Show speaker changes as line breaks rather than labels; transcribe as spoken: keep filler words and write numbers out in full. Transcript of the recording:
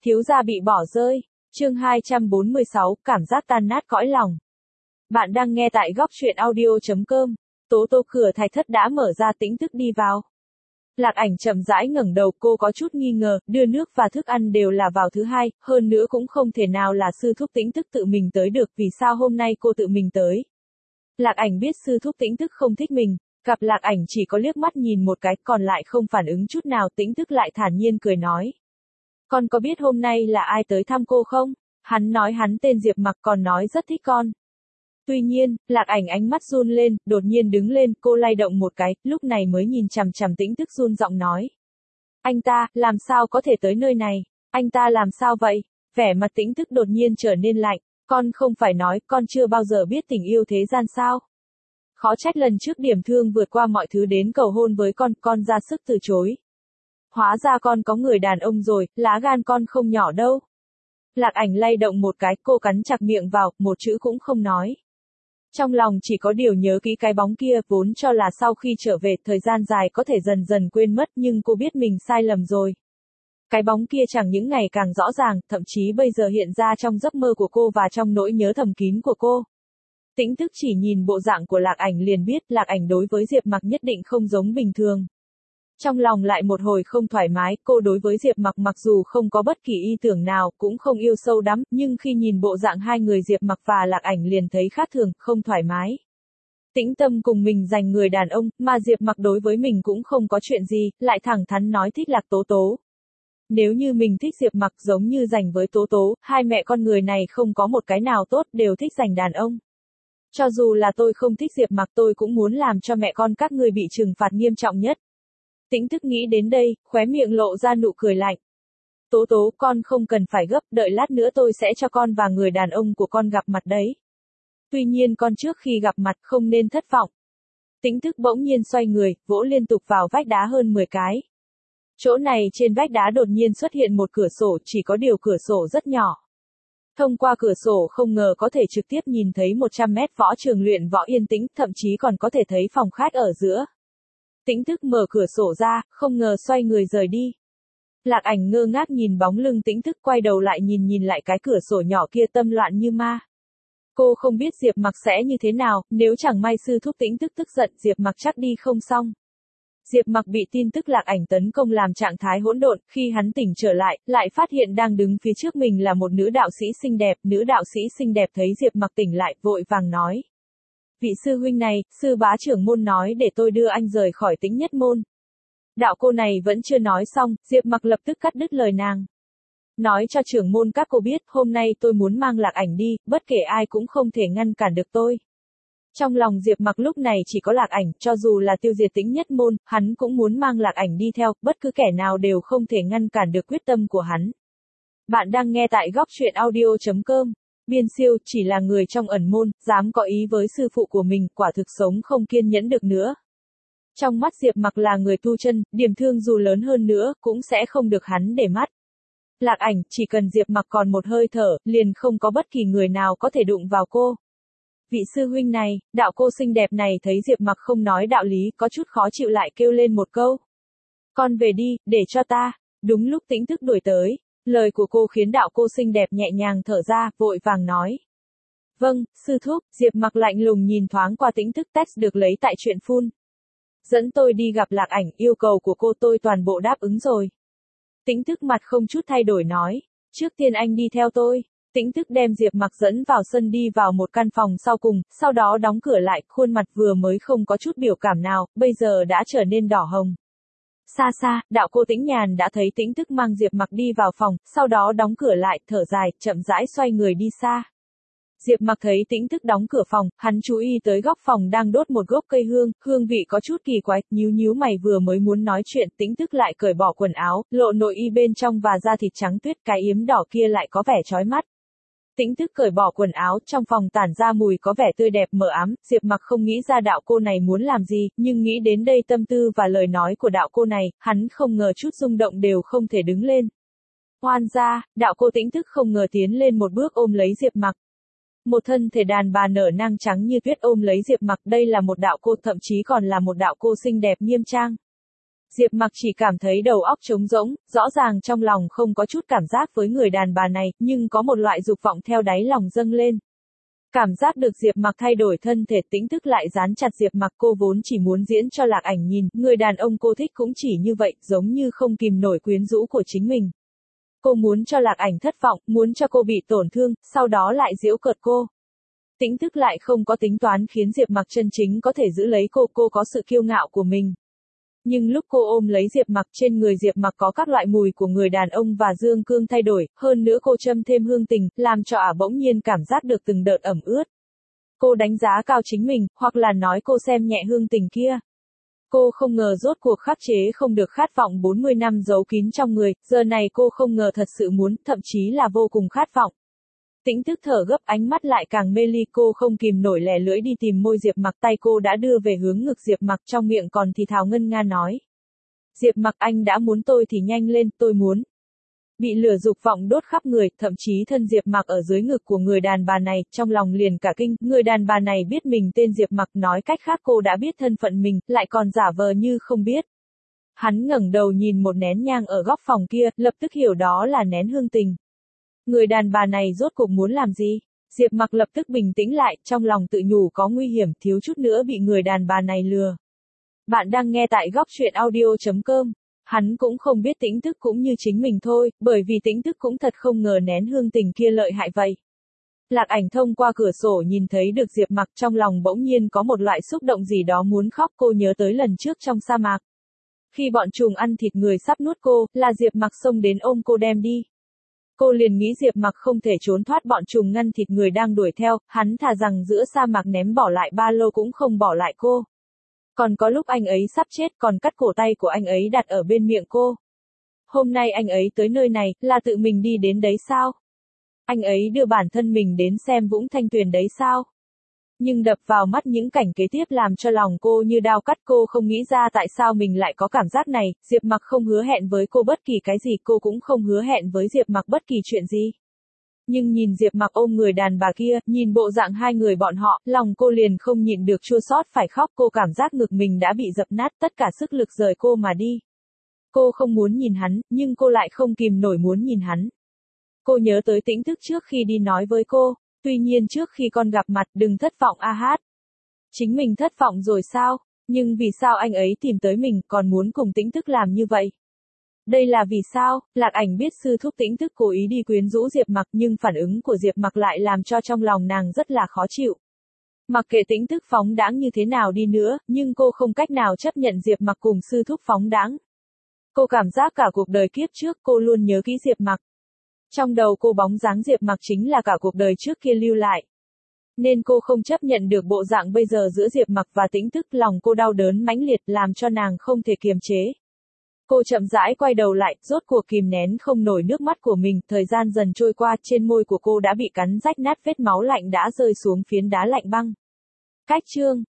Thiếu gia bị bỏ rơi. Chương hai trăm bốn mươi sáu, cảm giác tan nát cõi lòng. Bạn đang nghe tại góc truyện audio chấm com. Tố Tố cửa thạch thất đã mở ra, Tĩnh Thức đi vào. Lạc Ảnh chậm rãi ngẩng đầu, cô có chút nghi ngờ, đưa nước và thức ăn đều là vào thứ hai, hơn nữa cũng không thể nào là sư thúc Tĩnh Thức tự mình tới được, vì sao hôm nay cô tự mình tới. Lạc Ảnh biết sư thúc Tĩnh Thức không thích mình, gặp Lạc Ảnh chỉ có liếc mắt nhìn một cái, còn lại không phản ứng chút nào. Tĩnh Thức lại thản nhiên cười nói. Con có biết hôm nay là ai tới thăm cô không? Hắn nói hắn tên Diệp Mặc, còn nói rất thích con. Tuy nhiên, Lạc Ảnh ánh mắt run lên, đột nhiên đứng lên, cô lay động một cái, lúc này mới nhìn chằm chằm Tĩnh Thức run giọng nói. Anh ta, làm sao có thể tới nơi này? Anh ta làm sao vậy? Vẻ mặt Tĩnh Thức đột nhiên trở nên lạnh. Con không phải nói, con chưa bao giờ biết tình yêu thế gian sao? Khó trách lần trước Điểm Thương vượt qua mọi thứ đến cầu hôn với con, con ra sức từ chối. Hóa ra con có người đàn ông rồi, lá gan con không nhỏ đâu. Lạc Ảnh lay động một cái, cô cắn chặt miệng vào, một chữ cũng không nói. Trong lòng chỉ có điều nhớ kỹ cái bóng kia, vốn cho là sau khi trở về, thời gian dài có thể dần dần quên mất, nhưng cô biết mình sai lầm rồi. Cái bóng kia chẳng những ngày càng rõ ràng, thậm chí bây giờ hiện ra trong giấc mơ của cô và trong nỗi nhớ thầm kín của cô. Tĩnh Thức chỉ nhìn bộ dạng của Lạc Ảnh liền biết, Lạc Ảnh đối với Diệp Mặc nhất định không giống bình thường. Trong lòng lại một hồi không thoải mái, cô đối với Diệp Mặc mặc dù không có bất kỳ ý tưởng nào, cũng không yêu sâu đắm, nhưng khi nhìn bộ dạng hai người Diệp Mặc và Lạc Ảnh liền thấy khác thường, không thoải mái. Tĩnh Tâm cùng mình giành người đàn ông, mà Diệp Mặc đối với mình cũng không có chuyện gì, lại thẳng thắn nói thích Lạc Tố Tố. Nếu như mình thích Diệp Mặc giống như giành với Tố Tố, hai mẹ con người này không có một cái nào tốt, đều thích giành đàn ông. Cho dù là tôi không thích Diệp Mặc, tôi cũng muốn làm cho mẹ con các người bị trừng phạt nghiêm trọng nhất. Tĩnh Thức nghĩ đến đây, khóe miệng lộ ra nụ cười lạnh. Tố Tố, con không cần phải gấp, đợi lát nữa tôi sẽ cho con và người đàn ông của con gặp mặt đấy. Tuy nhiên con trước khi gặp mặt không nên thất vọng. Tĩnh Thức bỗng nhiên xoay người, vỗ liên tục vào vách đá hơn mười cái. Chỗ này trên vách đá đột nhiên xuất hiện một cửa sổ, chỉ có điều cửa sổ rất nhỏ. Thông qua cửa sổ không ngờ có thể trực tiếp nhìn thấy một trăm mét võ trường luyện võ yên tĩnh, thậm chí còn có thể thấy phòng khách ở giữa. Tĩnh Thức mở cửa sổ ra, không ngờ xoay người rời đi. Lạc Ảnh ngơ ngác nhìn bóng lưng Tĩnh Thức, quay đầu lại nhìn nhìn lại cái cửa sổ nhỏ kia, tâm loạn như ma. Cô không biết Diệp Mặc sẽ như thế nào, nếu chẳng may sư thúc Tĩnh Thức tức giận, Diệp Mặc chắc đi không xong. Diệp Mặc bị tin tức Lạc Ảnh tấn công làm trạng thái hỗn độn, khi hắn tỉnh trở lại, lại phát hiện đang đứng phía trước mình là một nữ đạo sĩ xinh đẹp, nữ đạo sĩ xinh đẹp thấy Diệp Mặc tỉnh lại, vội vàng nói. Vị sư huynh này, sư bá trưởng môn nói để tôi đưa anh rời khỏi Tĩnh Nhất môn. Đạo cô này vẫn chưa nói xong, Diệp Mặc lập tức cắt đứt lời nàng. Nói cho trưởng môn các cô biết, hôm nay tôi muốn mang Lạc Ảnh đi, bất kể ai cũng không thể ngăn cản được tôi. Trong lòng Diệp Mặc lúc này chỉ có Lạc Ảnh, cho dù là tiêu diệt Tĩnh Nhất môn, hắn cũng muốn mang Lạc Ảnh đi theo, bất cứ kẻ nào đều không thể ngăn cản được quyết tâm của hắn. Bạn đang nghe tại góc truyện audio chấm com. Biên Siêu chỉ là người trong ẩn môn, dám có ý với sư phụ của mình, quả thực sống không kiên nhẫn được nữa. Trong mắt Diệp Mặc là người tu chân, Điểm Thương dù lớn hơn nữa, cũng sẽ không được hắn để mắt. Lạc Ảnh, chỉ cần Diệp Mặc còn một hơi thở, liền không có bất kỳ người nào có thể đụng vào cô. Vị sư huynh này, đạo cô xinh đẹp này thấy Diệp Mặc không nói đạo lý, có chút khó chịu lại kêu lên một câu. Con về đi, để cho ta. Đúng lúc Tĩnh Thức đuổi tới. Lời của cô khiến đạo cô xinh đẹp nhẹ nhàng thở ra, vội vàng nói. Vâng, sư thúc, Diệp Mặc lạnh lùng nhìn thoáng qua Tĩnh Thức, text được lấy tại truyện phun. Dẫn tôi đi gặp Lạc Ảnh, yêu cầu của cô tôi toàn bộ đáp ứng rồi. Tĩnh Thức mặt không chút thay đổi nói. Trước tiên anh đi theo tôi. Tĩnh Thức đem Diệp Mặc dẫn vào sân, đi vào một căn phòng sau cùng, sau đó đóng cửa lại, khuôn mặt vừa mới không có chút biểu cảm nào, bây giờ đã trở nên đỏ hồng. Xa xa, đạo cô Tĩnh Nhàn đã thấy Tĩnh Thức mang Diệp Mặc đi vào phòng, sau đó đóng cửa lại, thở dài, chậm rãi xoay người đi xa. Diệp Mặc thấy Tĩnh Thức đóng cửa phòng, hắn chú ý tới góc phòng đang đốt một gốc cây hương, hương vị có chút kỳ quái, nhíu nhíu mày, vừa mới muốn nói chuyện, Tĩnh Thức lại cởi bỏ quần áo, lộ nội y bên trong và da thịt trắng tuyết, cái yếm đỏ kia lại có vẻ chói mắt. Tĩnh Thức cởi bỏ quần áo, trong phòng tản ra mùi có vẻ tươi đẹp mờ ám, Diệp Mặc không nghĩ ra đạo cô này muốn làm gì, nhưng nghĩ đến đây tâm tư và lời nói của đạo cô này, hắn không ngờ chút rung động đều không thể đứng lên. Oan gia, đạo cô Tĩnh Thức không ngờ tiến lên một bước ôm lấy Diệp Mặc. Một thân thể đàn bà nở nang trắng như tuyết ôm lấy Diệp Mặc, đây là một đạo cô, thậm chí còn là một đạo cô xinh đẹp nghiêm trang. Diệp Mặc chỉ cảm thấy đầu óc trống rỗng, rõ ràng trong lòng không có chút cảm giác với người đàn bà này, nhưng có một loại dục vọng theo đáy lòng dâng lên. Cảm giác được Diệp Mặc thay đổi thân thể, Tĩnh Thức lại dán chặt Diệp Mặc, cô vốn chỉ muốn diễn cho Lạc Ảnh nhìn, người đàn ông cô thích cũng chỉ như vậy, giống như không kìm nổi quyến rũ của chính mình. Cô muốn cho Lạc Ảnh thất vọng, muốn cho cô bị tổn thương, sau đó lại giễu cợt cô. Tĩnh Thức lại không có tính toán khiến Diệp Mặc chân chính có thể giữ lấy cô, cô có sự kiêu ngạo của mình. Nhưng lúc cô ôm lấy Diệp Mặc, trên người Diệp Mặc có các loại mùi của người đàn ông và dương cương thay đổi, hơn nữa cô châm thêm hương tình, làm cho ả bỗng nhiên cảm giác được từng đợt ẩm ướt. Cô đánh giá cao chính mình, hoặc là nói cô xem nhẹ hương tình kia. Cô không ngờ rốt cuộc khắc chế không được khát vọng bốn mươi năm giấu kín trong người, giờ này cô không ngờ thật sự muốn, thậm chí là vô cùng khát vọng. Tĩnh Thức thở gấp, ánh mắt lại càng mê ly, cô không kìm nổi lẻ lưỡi đi tìm môi Diệp Mặc, tay cô đã đưa về hướng ngực Diệp Mặc, trong miệng còn thì thào ngân nga nói. Diệp Mặc, anh đã muốn tôi thì nhanh lên, tôi muốn. Bị lửa dục vọng đốt khắp người, thậm chí thân Diệp Mặc ở dưới ngực của người đàn bà này, trong lòng liền cả kinh, người đàn bà này biết mình tên Diệp Mặc, nói cách khác cô đã biết thân phận mình, lại còn giả vờ như không biết. Hắn ngẩng đầu nhìn một nén nhang ở góc phòng kia, lập tức hiểu đó là nén hương tình. Người đàn bà này rốt cuộc muốn làm gì? Diệp Mặc lập tức bình tĩnh lại, trong lòng tự nhủ có nguy hiểm, thiếu chút nữa bị người đàn bà này lừa. Bạn đang nghe tại góc truyện audio chấm com. Hắn cũng không biết Tĩnh Thức cũng như chính mình thôi, bởi vì Tĩnh Thức cũng thật không ngờ nén hương tình kia lợi hại vậy. Lạc Ảnh thông qua cửa sổ nhìn thấy được Diệp Mặc, trong lòng bỗng nhiên có một loại xúc động gì đó muốn khóc, cô nhớ tới lần trước trong sa mạc. Khi bọn trùng ăn thịt người sắp nuốt cô, là Diệp Mặc xông đến ôm cô đem đi. Cô liền nghĩ Diệp Mặc không thể trốn thoát bọn trùng ngăn thịt người đang đuổi theo, hắn thà rằng giữa sa mạc ném bỏ lại ba lô cũng không bỏ lại cô. Còn có lúc anh ấy sắp chết còn cắt cổ tay của anh ấy đặt ở bên miệng cô. Hôm nay anh ấy tới nơi này, là tự mình đi đến đấy sao? Anh ấy đưa bản thân mình đến xem Vũng Thanh Tuyền đấy sao? Nhưng đập vào mắt những cảnh kế tiếp làm cho lòng cô như đao cắt, cô không nghĩ ra tại sao mình lại có cảm giác này, Diệp Mặc không hứa hẹn với cô bất kỳ cái gì, cô cũng không hứa hẹn với Diệp Mặc bất kỳ chuyện gì. Nhưng nhìn Diệp Mặc ôm người đàn bà kia, nhìn bộ dạng hai người bọn họ, lòng cô liền không nhịn được chua xót phải khóc, cô cảm giác ngực mình đã bị dập nát, tất cả sức lực rời cô mà đi. Cô không muốn nhìn hắn, nhưng cô lại không kìm nổi muốn nhìn hắn. Cô nhớ tới Tĩnh Thức trước khi đi nói với cô. Tuy nhiên trước khi con gặp mặt, đừng thất vọng a hát. Chính mình thất vọng rồi sao? Nhưng vì sao anh ấy tìm tới mình, còn muốn cùng Tĩnh Thức làm như vậy? Đây là vì sao? Lạc Ảnh biết sư thúc Tĩnh Thức cố ý đi quyến rũ Diệp Mặc, nhưng phản ứng của Diệp Mặc lại làm cho trong lòng nàng rất là khó chịu. Mặc kệ Tĩnh Thức phóng đãng như thế nào đi nữa, nhưng cô không cách nào chấp nhận Diệp Mặc cùng sư thúc phóng đãng. Cô cảm giác cả cuộc đời kiếp trước cô luôn nhớ kỹ Diệp Mặc. Trong đầu cô bóng dáng Diệp Mặc chính là cả cuộc đời trước kia lưu lại. Nên cô không chấp nhận được bộ dạng bây giờ giữa Diệp Mặc và Tĩnh Thức, lòng cô đau đớn mãnh liệt làm cho nàng không thể kiềm chế. Cô chậm rãi quay đầu lại, rốt cuộc kìm nén không nổi nước mắt của mình, thời gian dần trôi qua, trên môi của cô đã bị cắn rách nát, vết máu lạnh đã rơi xuống phiến đá lạnh băng. Cách chương